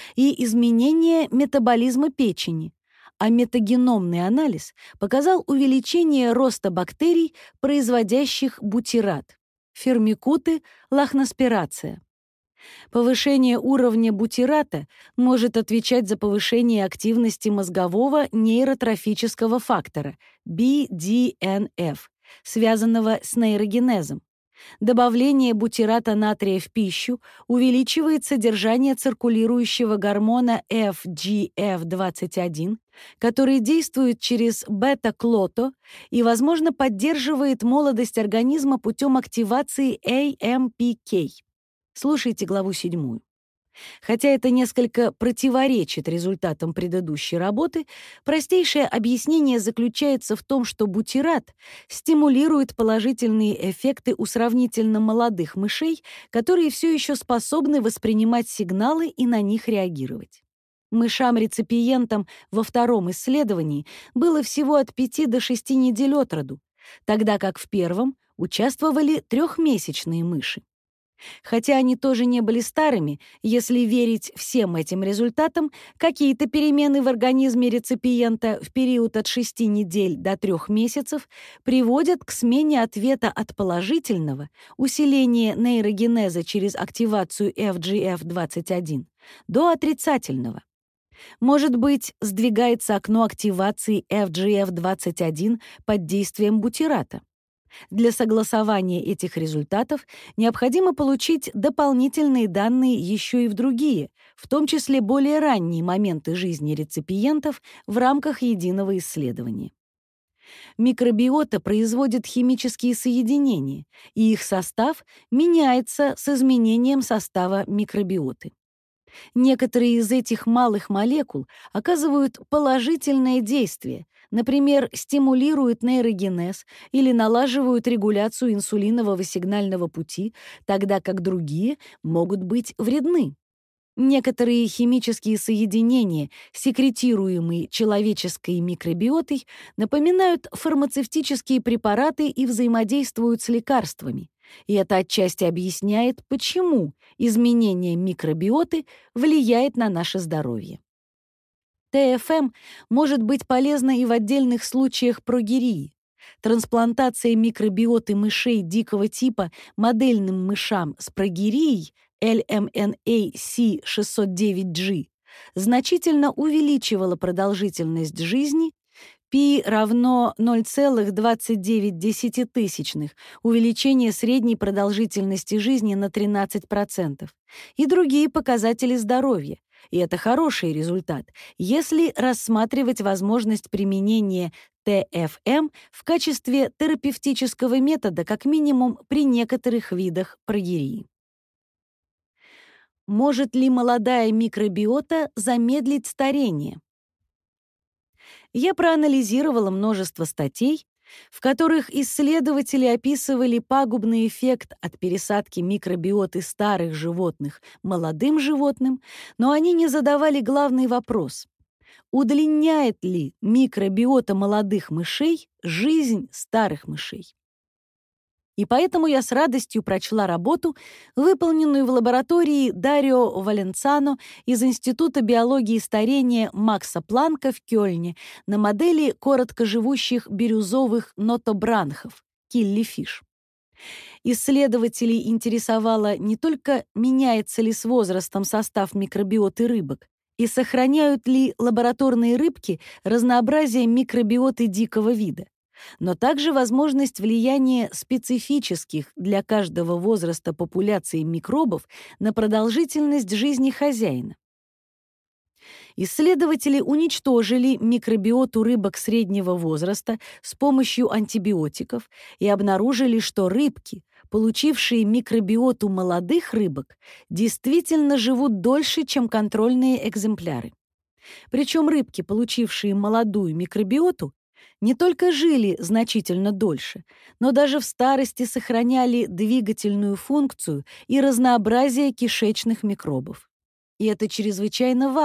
и изменение метаболизма печени, а метагеномный анализ показал увеличение роста бактерий, производящих бутират, фермикуты, лахноспирация. Повышение уровня бутирата может отвечать за повышение активности мозгового нейротрофического фактора би ди эн эф, связанного с нейрогенезом. Добавление бутирата натрия в пищу увеличивает содержание циркулирующего гормона эф джи эф двадцать один, который действует через бета-клото и, возможно, поддерживает молодость организма путем активации эй эм пи кей. Слушайте главу седьмую. Хотя это несколько противоречит результатам предыдущей работы, простейшее объяснение заключается в том, что бутират стимулирует положительные эффекты у сравнительно молодых мышей, которые все еще способны воспринимать сигналы и на них реагировать. Мышам-реципиентам во втором исследовании было всего от пяти до шести недель от роду, тогда как в первом участвовали трехмесячные мыши. Хотя они тоже не были старыми, если верить всем этим результатам, какие-то перемены в организме реципиента в период от шести недель до трех месяцев приводят к смене ответа от положительного, усиления нейрогенеза через активацию эф джи эф двадцать один, до отрицательного. Может быть, сдвигается окно активации эф джи эф двадцать один под действием бутирата. Для согласования этих результатов необходимо получить дополнительные данные еще и в другие, в том числе более ранние моменты жизни реципиентов в рамках единого исследования. Микробиота производит химические соединения, и их состав меняется с изменением состава микробиоты. Некоторые из этих малых молекул оказывают положительное действие, например, стимулируют нейрогенез или налаживают регуляцию инсулинового сигнального пути, тогда как другие могут быть вредны. Некоторые химические соединения, секретируемые человеческой микробиотой, напоминают фармацевтические препараты и взаимодействуют с лекарствами. И это отчасти объясняет, почему изменение микробиоты влияет на наше здоровье. тэ эф эм может быть полезно и в отдельных случаях прогерии. Трансплантация микробиоты мышей дикого типа модельным мышам с прогерией эл эм эн эй си шестьсот девять джи значительно увеличивала продолжительность жизни, π равно ноль целых двадцать девять десятитысячных, увеличение средней продолжительности жизни на тринадцать процентов, и другие показатели здоровья. И это хороший результат, если рассматривать возможность применения тэ эф эм в качестве терапевтического метода, как минимум при некоторых видах прогерии. Может ли молодая микробиота замедлить старение? Я проанализировала множество статей, в которых исследователи описывали пагубный эффект от пересадки микробиоты старых животных молодым животным, но они не задавали главный вопрос: удлиняет ли микробиота молодых мышей жизнь старых мышей? И поэтому я с радостью прочла работу, выполненную в лаборатории Дарио Валенцано из Института биологии старения Макса Планка в Кёльне на модели короткоживущих бирюзовых нотобранхов киллифиш. Исследователей интересовало не только, меняется ли с возрастом состав микробиоты рыбок и сохраняют ли лабораторные рыбки разнообразие микробиоты дикого вида, но также возможность влияния специфических для каждого возраста популяций микробов на продолжительность жизни хозяина. Исследователи уничтожили микробиоту рыбок среднего возраста с помощью антибиотиков и обнаружили, что рыбки, получившие микробиоту молодых рыбок, действительно живут дольше, чем контрольные экземпляры. Причем рыбки, получившие молодую микробиоту, не только жили значительно дольше, но даже в старости сохраняли двигательную функцию и разнообразие кишечных микробов. И это чрезвычайно важно,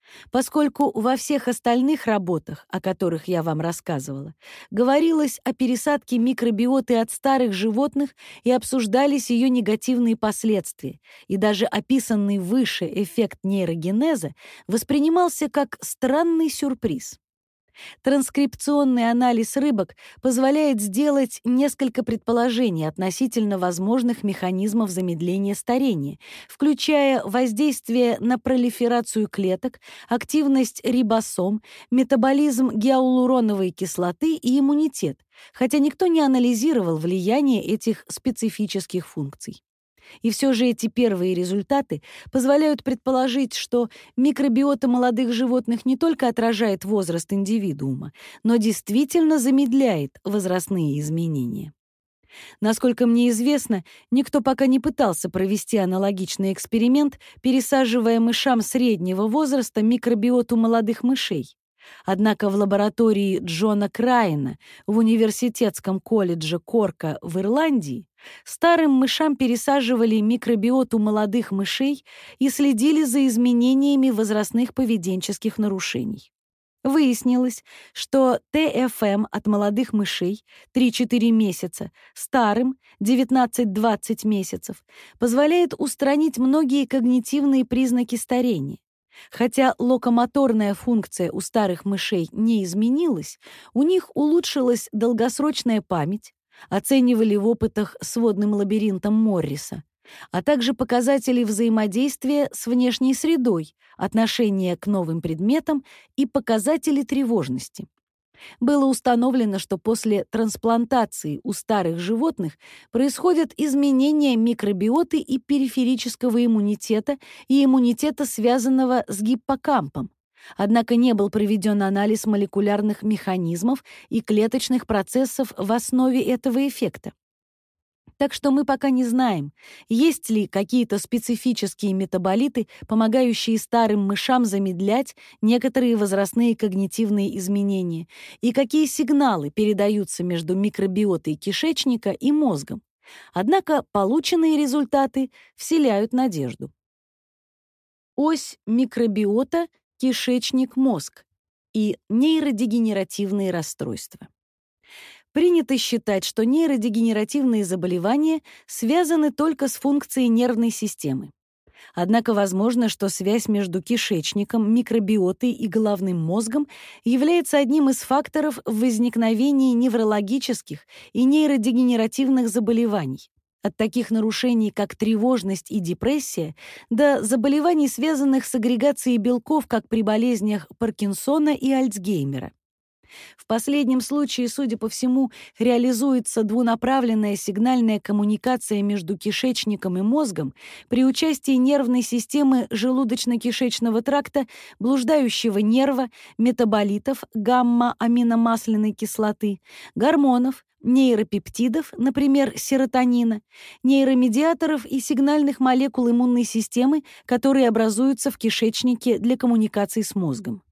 поскольку во всех остальных работах, о которых я вам рассказывала, говорилось о пересадке микробиоты от старых животных и обсуждались ее негативные последствия, и даже описанный выше эффект нейрогенеза воспринимался как странный сюрприз. Транскрипционный анализ рыбок позволяет сделать несколько предположений относительно возможных механизмов замедления старения, включая воздействие на пролиферацию клеток, активность рибосом, метаболизм гиалуроновой кислоты и иммунитет, хотя никто не анализировал влияние этих специфических функций. И все же эти первые результаты позволяют предположить, что микробиота молодых животных не только отражает возраст индивидуума, но действительно замедляет возрастные изменения. Насколько мне известно, никто пока не пытался провести аналогичный эксперимент, пересаживая мышам среднего возраста микробиоту молодых мышей. Однако в лаборатории Джона Крайна в университетском колледже Корка в Ирландии старым мышам пересаживали микробиоту молодых мышей и следили за изменениями возрастных поведенческих нарушений. Выяснилось, что тэ эф эм от молодых мышей три-четыре месяца, старым девятнадцать-двадцать месяцев, позволяет устранить многие когнитивные признаки старения. Хотя локомоторная функция у старых мышей не изменилась, у них улучшилась долгосрочная память, оценивали в опытах с водным лабиринтом Морриса, а также показатели взаимодействия с внешней средой, отношение к новым предметам и показатели тревожности. Было установлено, что после трансплантации у старых животных происходят изменения микробиоты и периферического иммунитета и иммунитета, связанного с гиппокампом. Однако не был проведен анализ молекулярных механизмов и клеточных процессов в основе этого эффекта. Так что мы пока не знаем, есть ли какие-то специфические метаболиты, помогающие старым мышам замедлять некоторые возрастные когнитивные изменения, и какие сигналы передаются между микробиотой кишечника и мозгом. Однако полученные результаты вселяют надежду. Ось микробиота, кишечник-мозг и нейродегенеративные расстройства. Принято считать, что нейродегенеративные заболевания связаны только с функцией нервной системы. Однако возможно, что связь между кишечником, микробиотой и головным мозгом является одним из факторов в возникновении неврологических и нейродегенеративных заболеваний, от таких нарушений, как тревожность и депрессия, до заболеваний, связанных с агрегацией белков, как при болезнях Паркинсона и Альцгеймера. В последнем случае, судя по всему, реализуется двунаправленная сигнальная коммуникация между кишечником и мозгом при участии нервной системы желудочно-кишечного тракта, блуждающего нерва, метаболитов гамма-аминомасляной кислоты, гормонов, нейропептидов, например, серотонина, нейромедиаторов и сигнальных молекул иммунной системы, которые образуются в кишечнике для коммуникации с мозгом.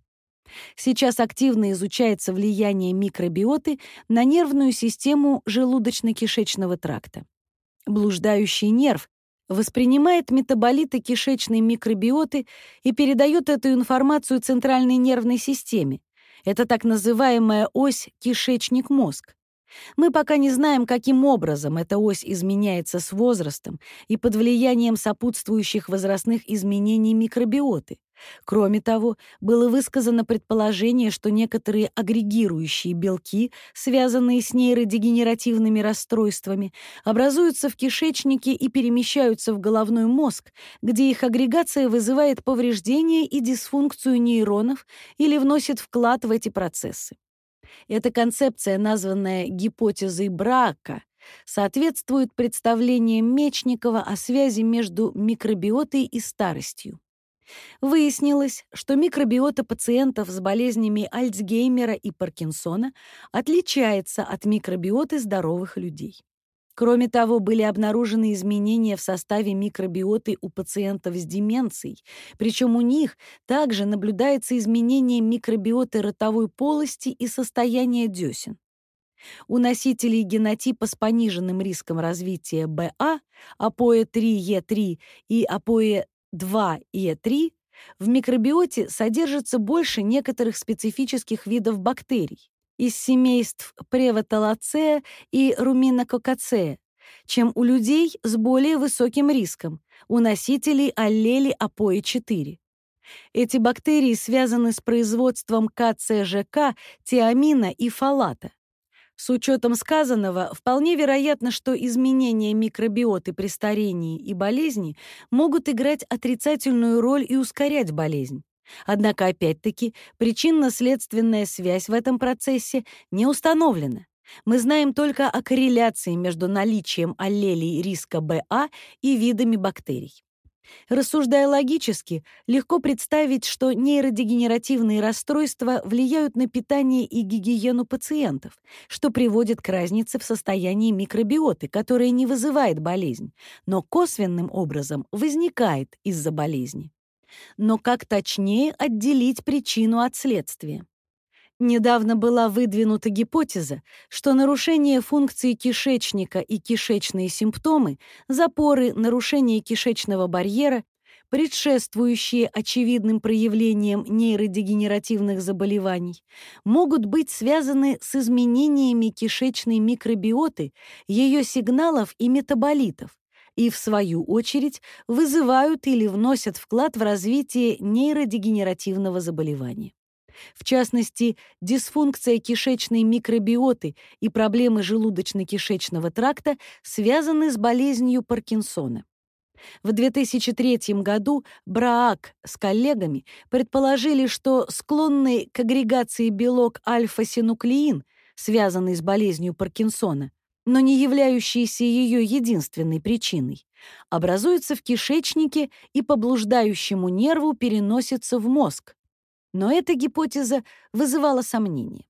Сейчас активно изучается влияние микробиоты на нервную систему желудочно-кишечного тракта. Блуждающий нерв воспринимает метаболиты кишечной микробиоты и передает эту информацию центральной нервной системе. Это так называемая ось кишечник-мозг. Мы пока не знаем, каким образом эта ось изменяется с возрастом и под влиянием сопутствующих возрастных изменений микробиоты. Кроме того, было высказано предположение, что некоторые агрегирующие белки, связанные с нейродегенеративными расстройствами, образуются в кишечнике и перемещаются в головной мозг, где их агрегация вызывает повреждение и дисфункцию нейронов или вносит вклад в эти процессы. Эта концепция, названная гипотезой Брака, соответствует представлениям Мечникова о связи между микробиотой и старостью. Выяснилось, что микробиота пациентов с болезнями Альцгеймера и Паркинсона отличается от микробиоты здоровых людей. Кроме того, были обнаружены изменения в составе микробиоты у пациентов с деменцией, причем у них также наблюдается изменение микробиоты ротовой полости и состояния десен. У носителей генотипа с пониженным риском развития бэ а, эй пи о и три е три и эй пи о и два е три, В микробиоте содержится больше некоторых специфических видов бактерий из семейств Превотолацея и Руминококацея, чем у людей с более высоким риском, у носителей аллели А П O E четыре. Эти бактерии связаны с производством К Ц Ж К, тиамина и фолата. С учетом сказанного, вполне вероятно, что изменения микробиоты при старении и болезни могут играть отрицательную роль и ускорять болезнь. Однако, опять-таки, причинно-следственная связь в этом процессе не установлена. Мы знаем только о корреляции между наличием аллелей риска Б А и видами бактерий. Рассуждая логически, легко представить, что нейродегенеративные расстройства влияют на питание и гигиену пациентов, что приводит к разнице в состоянии микробиоты, которая не вызывает болезнь, но косвенным образом возникает из-за болезни. Но как точнее отделить причину от следствия? Недавно была выдвинута гипотеза, что нарушение функции кишечника и кишечные симптомы, запоры, нарушение кишечного барьера, предшествующие очевидным проявлениям нейродегенеративных заболеваний, могут быть связаны с изменениями кишечной микробиоты, ее сигналов и метаболитов, и, в свою очередь, вызывают или вносят вклад в развитие нейродегенеративного заболевания. В частности, дисфункция кишечной микробиоты и проблемы желудочно-кишечного тракта связаны с болезнью Паркинсона. В две тысячи третьем году Браак с коллегами предположили, что склонный к агрегации белок альфа-синуклеин, связанный с болезнью Паркинсона, но не являющийся ее единственной причиной, образуется в кишечнике и по блуждающему нерву переносится в мозг. Но эта гипотеза вызывала сомнения.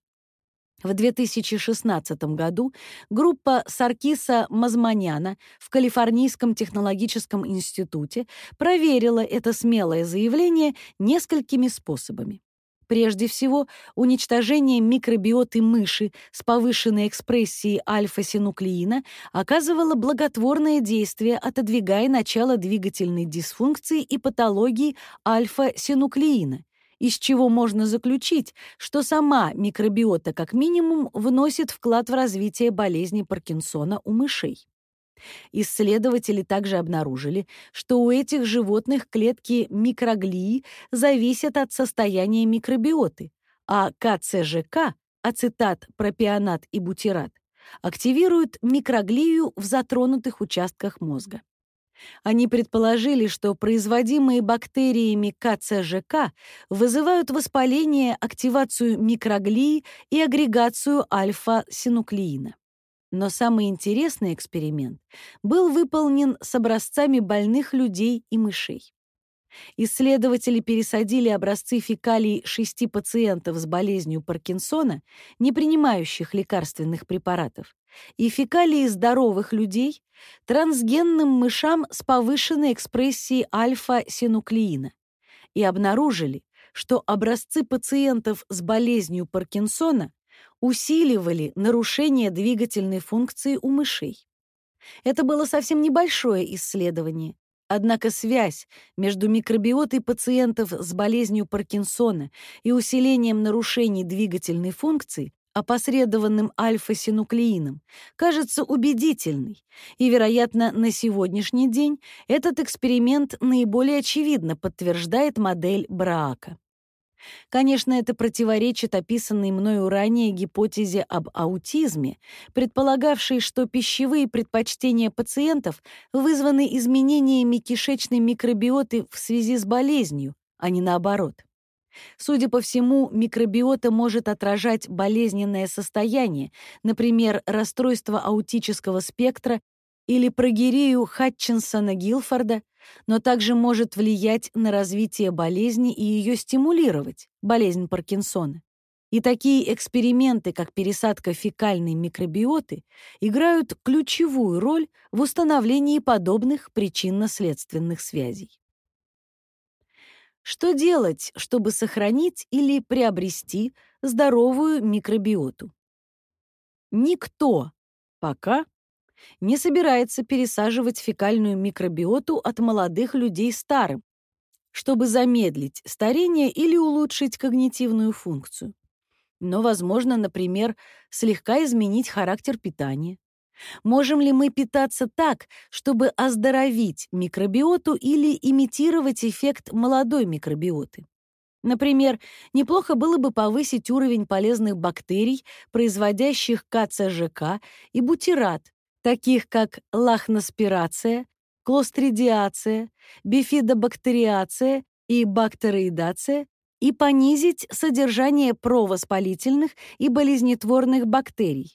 В две тысячи шестнадцатом году группа Саркиса Мазманяна в Калифорнийском технологическом институте проверила это смелое заявление несколькими способами. Прежде всего, уничтожение микробиоты мыши с повышенной экспрессией альфа-синуклеина оказывало благотворное действие, отодвигая начало двигательной дисфункции и патологии альфа-синуклеина, из чего можно заключить, что сама микробиота как минимум вносит вклад в развитие болезни Паркинсона у мышей. Исследователи также обнаружили, что у этих животных клетки микроглии зависят от состояния микробиоты, а К Ц Ж К, ацетат, пропионат и бутират, активируют микроглию в затронутых участках мозга. Они предположили, что производимые бактериями К Ц Ж К вызывают воспаление, активацию микроглии и агрегацию альфа-синуклеина. Но самый интересный эксперимент был выполнен с образцами больных людей и мышей. Исследователи пересадили образцы фекалий шести пациентов с болезнью Паркинсона, не принимающих лекарственных препаратов, и фекалии здоровых людей трансгенным мышам с повышенной экспрессией альфа-синуклеина и обнаружили, что образцы пациентов с болезнью Паркинсона усиливали нарушение двигательной функции у мышей. Это было совсем небольшое исследование, однако связь между микробиотой пациентов с болезнью Паркинсона и усилением нарушений двигательной функции, опосредованным альфа-синуклеином, кажется убедительной, и, вероятно, на сегодняшний день этот эксперимент наиболее очевидно подтверждает модель Браака. Конечно, это противоречит описанной мною ранее гипотезе об аутизме, предполагавшей, что пищевые предпочтения пациентов вызваны изменениями кишечной микробиоты в связи с болезнью, а не наоборот. Судя по всему, микробиота может отражать болезненное состояние, например, расстройство аутического спектра или прогерию Хатчинсона-Гилфорда, но также может влиять на развитие болезни и ее стимулировать, болезнь Паркинсона. И такие эксперименты, как пересадка фекальной микробиоты, играют ключевую роль в установлении подобных причинно-следственных связей. Что делать, чтобы сохранить или приобрести здоровую микробиоту? Никто пока не собирается пересаживать фекальную микробиоту от молодых людей старым, чтобы замедлить старение или улучшить когнитивную функцию. Но возможно, например, слегка изменить характер питания. Можем ли мы питаться так, чтобы оздоровить микробиоту или имитировать эффект молодой микробиоты? Например, неплохо было бы повысить уровень полезных бактерий, производящих ка це же ка и бутират, таких как лахноспирация, клостридиация, бифидобактериация и бактероидация, и понизить содержание провоспалительных и болезнетворных бактерий,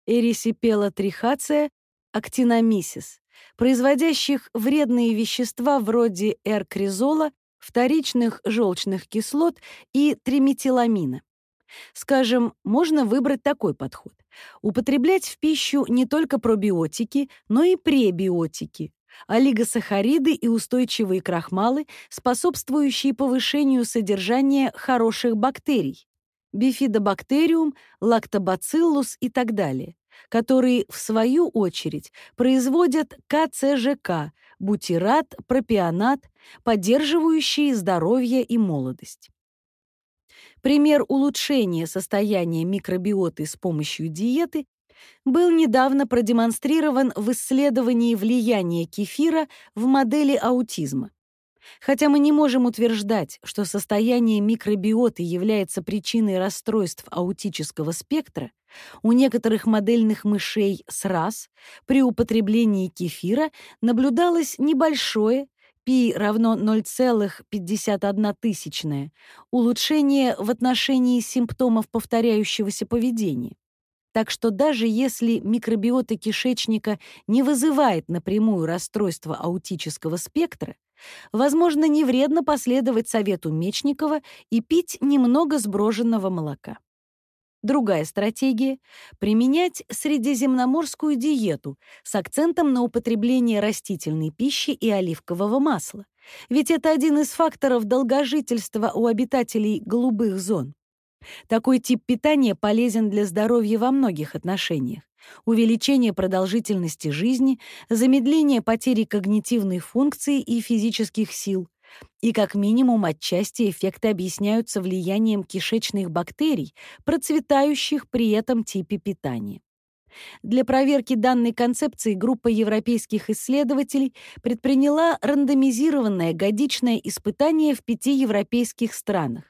эрисипелотрихация, актиномисис, производящих вредные вещества вроде эр-кризола, вторичных желчных кислот и триметиламина. Скажем, можно выбрать такой подход. Употреблять в пищу не только пробиотики, но и пребиотики, олигосахариды и устойчивые крахмалы, способствующие повышению содержания хороших бактерий, бифидобактериум, лактобациллус и так далее, которые, в свою очередь, производят ка це же ка, бутират, пропионат, поддерживающие здоровье и молодость. Пример улучшения состояния микробиоты с помощью диеты был недавно продемонстрирован в исследовании влияния кефира в модели аутизма. Хотя мы не можем утверждать, что состояние микробиоты является причиной расстройств аутического спектра, у некоторых модельных мышей с рас при употреблении кефира наблюдалось небольшое, π равно ноль целых пятьдесят одна тысячная, улучшение в отношении симптомов повторяющегося поведения. Так что даже если микробиота кишечника не вызывает напрямую расстройство аутического спектра, возможно, не вредно последовать совету Мечникова и пить немного сброженного молока. Другая стратегия — применять средиземноморскую диету с акцентом на употребление растительной пищи и оливкового масла, ведь это один из факторов долгожительства у обитателей голубых зон. Такой тип питания полезен для здоровья во многих отношениях: увеличение продолжительности жизни, замедление потери когнитивной функции и физических сил. И как минимум отчасти эффекты объясняются влиянием кишечных бактерий, процветающих при этом типе питания. Для проверки данной концепции группа европейских исследователей предприняла рандомизированное годичное испытание в пяти европейских странах.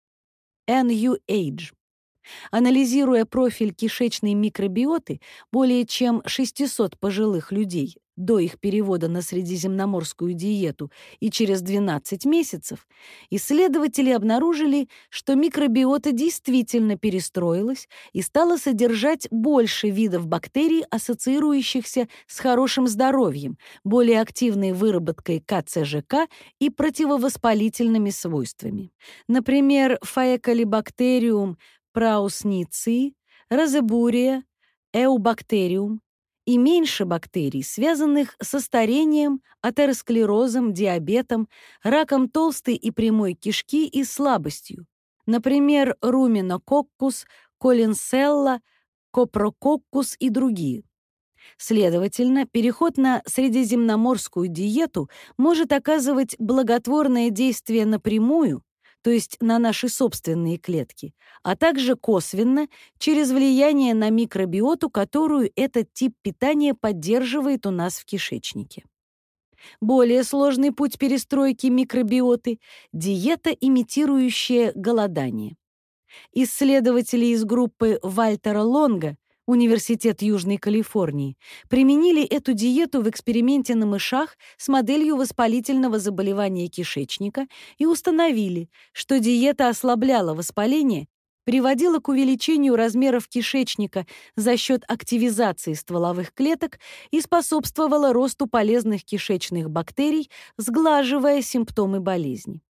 эн ю эйдж. Анализируя профиль кишечной микробиоты более чем шестисот пожилых людей до их перевода на средиземноморскую диету и через двенадцать месяцев, исследователи обнаружили, что микробиота действительно перестроилась и стала содержать больше видов бактерий, ассоциирующихся с хорошим здоровьем, более активной выработкой ка це же ка и противовоспалительными свойствами. Например, фаекалибактериум праусници, розебурия, эубактериум, и меньше бактерий, связанных со старением, атеросклерозом, диабетом, раком толстой и прямой кишки и слабостью, например, руминококкус, колинселла, копрококкус и другие. Следовательно, переход на средиземноморскую диету может оказывать благотворное действие напрямую, то есть на наши собственные клетки, а также косвенно через влияние на микробиоту, которую этот тип питания поддерживает у нас в кишечнике. Более сложный путь перестройки микробиоты — диета, имитирующая голодание. Исследователи из группы Вальтера Лонга, Университет Южной Калифорнии, применили эту диету в эксперименте на мышах с моделью воспалительного заболевания кишечника и установили, что диета ослабляла воспаление, приводила к увеличению размеров кишечника за счет активизации стволовых клеток и способствовала росту полезных кишечных бактерий, сглаживая симптомы болезни.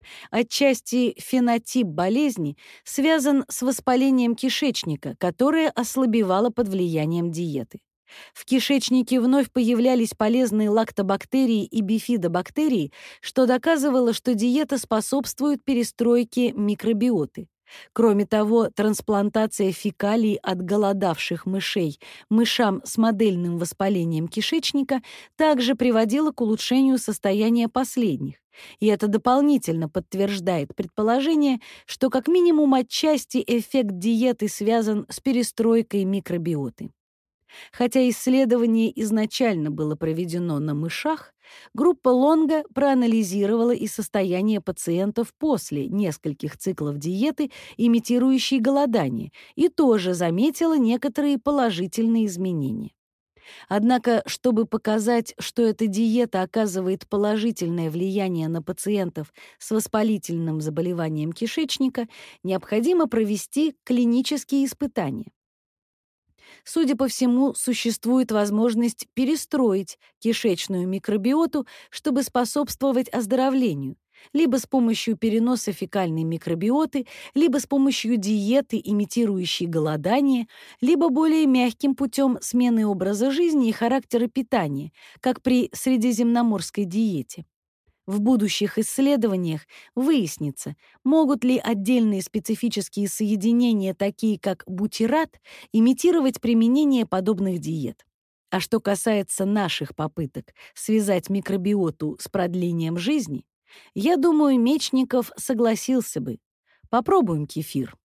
Отчасти фенотип болезни связан с воспалением кишечника, которое ослабевало под влиянием диеты. В кишечнике вновь появлялись полезные лактобактерии и бифидобактерии, что доказывало, что диета способствует перестройке микробиоты. Кроме того, трансплантация фекалий от голодавших мышей мышам с модельным воспалением кишечника также приводила к улучшению состояния последних. И это дополнительно подтверждает предположение, что как минимум отчасти эффект диеты связан с перестройкой микробиоты. Хотя исследование изначально было проведено на мышах, группа Лонга проанализировала и состояние пациентов после нескольких циклов диеты, имитирующей голодание, и тоже заметила некоторые положительные изменения. Однако, чтобы показать, что эта диета оказывает положительное влияние на пациентов с воспалительным заболеванием кишечника, необходимо провести клинические испытания. Судя по всему, существует возможность перестроить кишечную микробиоту, чтобы способствовать оздоровлению, либо с помощью переноса фекальной микробиоты, либо с помощью диеты, имитирующей голодание, либо более мягким путем смены образа жизни и характера питания, как при средиземноморской диете. В будущих исследованиях выяснится, могут ли отдельные специфические соединения, такие как бутират, имитировать применение подобных диет. А что касается наших попыток связать микробиоту с продлением жизни, я думаю, Мечников согласился бы. Попробуем кефир.